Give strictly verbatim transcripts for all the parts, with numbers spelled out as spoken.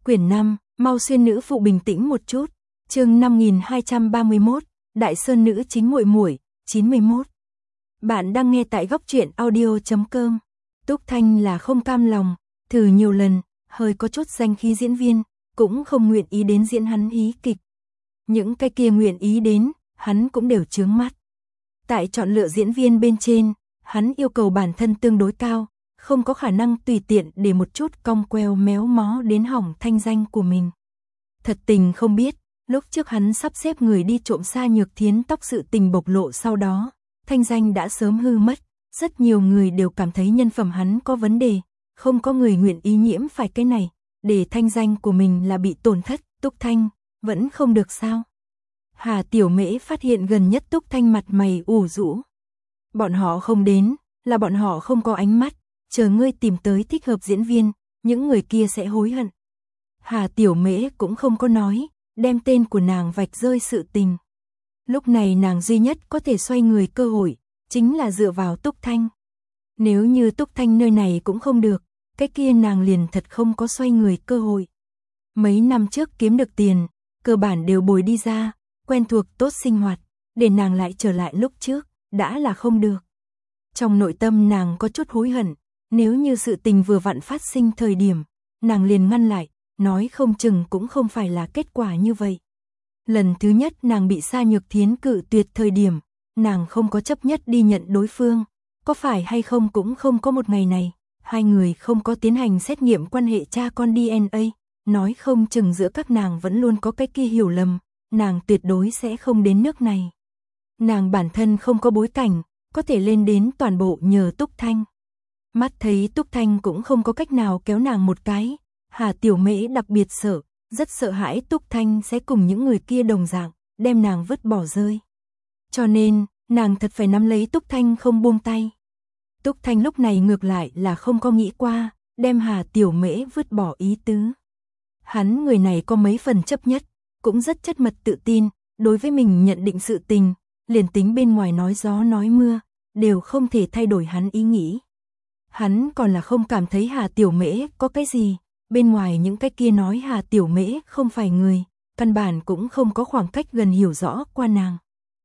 Quyển năm, mau xuyên nữ phụ bình tĩnh một chút. Chương năm nghìn hai trăm ba mươi mốt, Đại Sơn nữ chính muội muội, chín mươi mốt. Bạn đang nghe tại góc truyện audio chấm com. Túc Thanh là không cam lòng, thử nhiều lần, hơi có chút danh khí diễn viên, cũng không nguyện ý đến diễn hắn hí kịch. Những cái kia nguyện ý đến, hắn cũng đều chướng mắt. Tại chọn lựa diễn viên bên trên, hắn yêu cầu bản thân tương đối cao, không có khả năng tùy tiện để một chút cong queo méo mó đến hỏng thanh danh của mình. Thật tình không biết, lúc trước hắn sắp xếp người đi trộm Sa Nhược Thiến tóc sự tình bộc lộ sau đó, thanh danh đã sớm hư mất, rất nhiều người đều cảm thấy nhân phẩm hắn có vấn đề, không có người nguyện ý nhiễm phải cái này, để thanh danh của mình là bị tổn thất. Túc Thanh, vẫn không được sao? Hà Tiểu Mễ phát hiện gần nhất Túc Thanh mặt mày ủ rũ. Bọn họ không đến, là bọn họ không có ánh mắt, chờ ngươi tìm tới thích hợp diễn viên, những người kia sẽ hối hận. Hà Tiểu Mễ cũng không có nói, đem tên của nàng vạch rơi sự tình. Lúc này nàng duy nhất có thể xoay người cơ hội, chính là dựa vào Túc Thanh. Nếu như Túc Thanh nơi này cũng không được, cái kia nàng liền thật không có xoay người cơ hội. Mấy năm trước kiếm được tiền, cơ bản đều bồi đi ra, quen thuộc tốt sinh hoạt, để nàng lại trở lại lúc trước, đã là không được. Trong nội tâm nàng có chút hối hận, nếu như sự tình vừa vặn phát sinh thời điểm, nàng liền ngăn lại, nói không chừng cũng không phải là kết quả như vậy. Lần thứ nhất nàng bị Sa Nhược Thiến cự tuyệt thời điểm, nàng không có chấp nhất đi nhận đối phương, có phải hay không cũng không có một ngày này, hai người không có tiến hành xét nghiệm quan hệ cha con đê en a, nói không chừng giữa các nàng vẫn luôn có cái kia hiểu lầm, nàng tuyệt đối sẽ không đến nước này. Nàng bản thân không có bối cảnh, có thể lên đến toàn bộ nhờ Túc Thanh. Mắt thấy Túc Thanh cũng không có cách nào kéo nàng một cái, Hà Tiểu Mễ đặc biệt sợ, rất sợ hãi Túc Thanh sẽ cùng những người kia đồng dạng, đem nàng vứt bỏ rơi. Cho nên, nàng thật phải nắm lấy Túc Thanh không buông tay. Túc Thanh lúc này ngược lại là không có nghĩ qua, đem Hà Tiểu Mễ vứt bỏ ý tứ. Hắn người này có mấy phần chấp nhất, cũng rất chất mật tự tin, đối với mình nhận định sự tình, liền tính bên ngoài nói gió nói mưa, đều không thể thay đổi hắn ý nghĩ. Hắn còn là không cảm thấy Hà Tiểu Mễ có cái gì, bên ngoài những cái kia nói Hà Tiểu Mễ không phải người, căn bản cũng không có khoảng cách gần hiểu rõ qua nàng.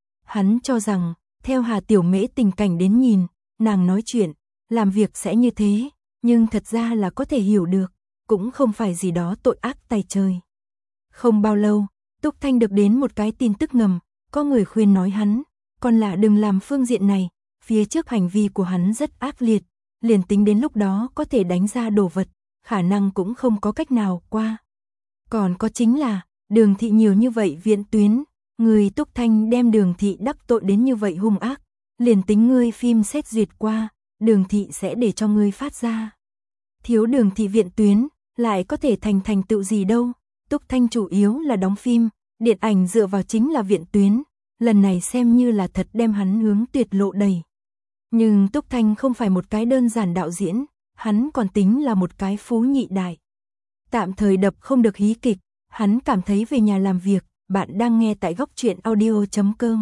Hắn cho rằng, theo Hà Tiểu Mễ tình cảnh đến nhìn, nàng nói chuyện, làm việc sẽ như thế, nhưng thật ra là có thể hiểu được, cũng không phải gì đó tội ác tày trời. Không bao lâu, Túc Thanh được đến một cái tin tức ngầm, có người khuyên nói hắn, còn là đừng làm phương diện này, phía trước hành vi của hắn rất ác liệt, liền tính đến lúc đó có thể đánh ra đồ vật, khả năng cũng không có cách nào qua. Còn có chính là, Đường Thị nhiều như vậy viện tuyến, người Túc Thanh đem Đường Thị đắc tội đến như vậy hung ác, liền tính ngươi phim xét duyệt qua, Đường Thị sẽ để cho ngươi phát ra. Thiếu Đường Thị viện tuyến, lại có thể thành thành tựu gì đâu, Túc Thanh chủ yếu là đóng phim, điện ảnh dựa vào chính là viện tuyến, lần này xem như là thật đem hắn hướng tuyệt lộ đẩy. Nhưng Túc Thanh không phải một cái đơn giản đạo diễn, hắn còn tính là một cái phú nhị đại. Tạm thời đập không được hí kịch, hắn cảm thấy về nhà làm việc. Bạn đang nghe tại góc truyện audio chấm com.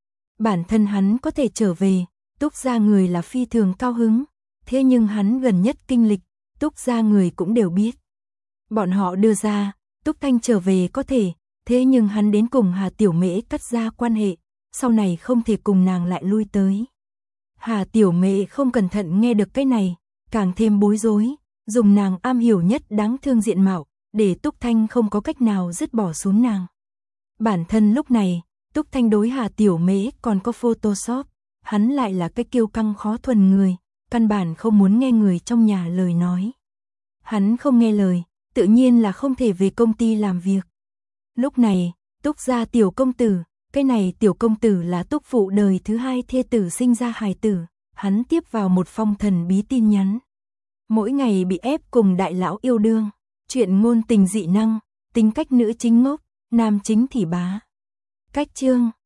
Bản thân hắn có thể trở về, Túc gia người là phi thường cao hứng, thế nhưng hắn gần nhất kinh lịch, Túc gia người cũng đều biết. Bọn họ đưa ra, Túc Thanh trở về có thể, thế nhưng hắn đến cùng Hà Tiểu Mễ cắt ra quan hệ, sau này không thể cùng nàng lại lui tới. Hà Tiểu Mễ không cẩn thận nghe được cái này, càng thêm bối rối, dùng nàng am hiểu nhất đáng thương diện mạo, để Túc Thanh không có cách nào dứt bỏ xuống nàng. Bản thân lúc này, Túc Thanh đối Hà Tiểu Mễ còn có Photoshop, hắn lại là cái kiêu căng khó thuần người, căn bản không muốn nghe người trong nhà lời nói. Hắn không nghe lời, tự nhiên là không thể về công ty làm việc. Lúc này, Túc gia tiểu công tử, cái này tiểu công tử là Túc phụ đời thứ hai thê tử sinh ra hài tử, hắn tiếp vào một phong thần bí tin nhắn. Mỗi ngày bị ép cùng đại lão yêu đương, chuyện ngôn tình dị năng, tính cách nữ chính ngốc, nam chính thì bá. Cách chương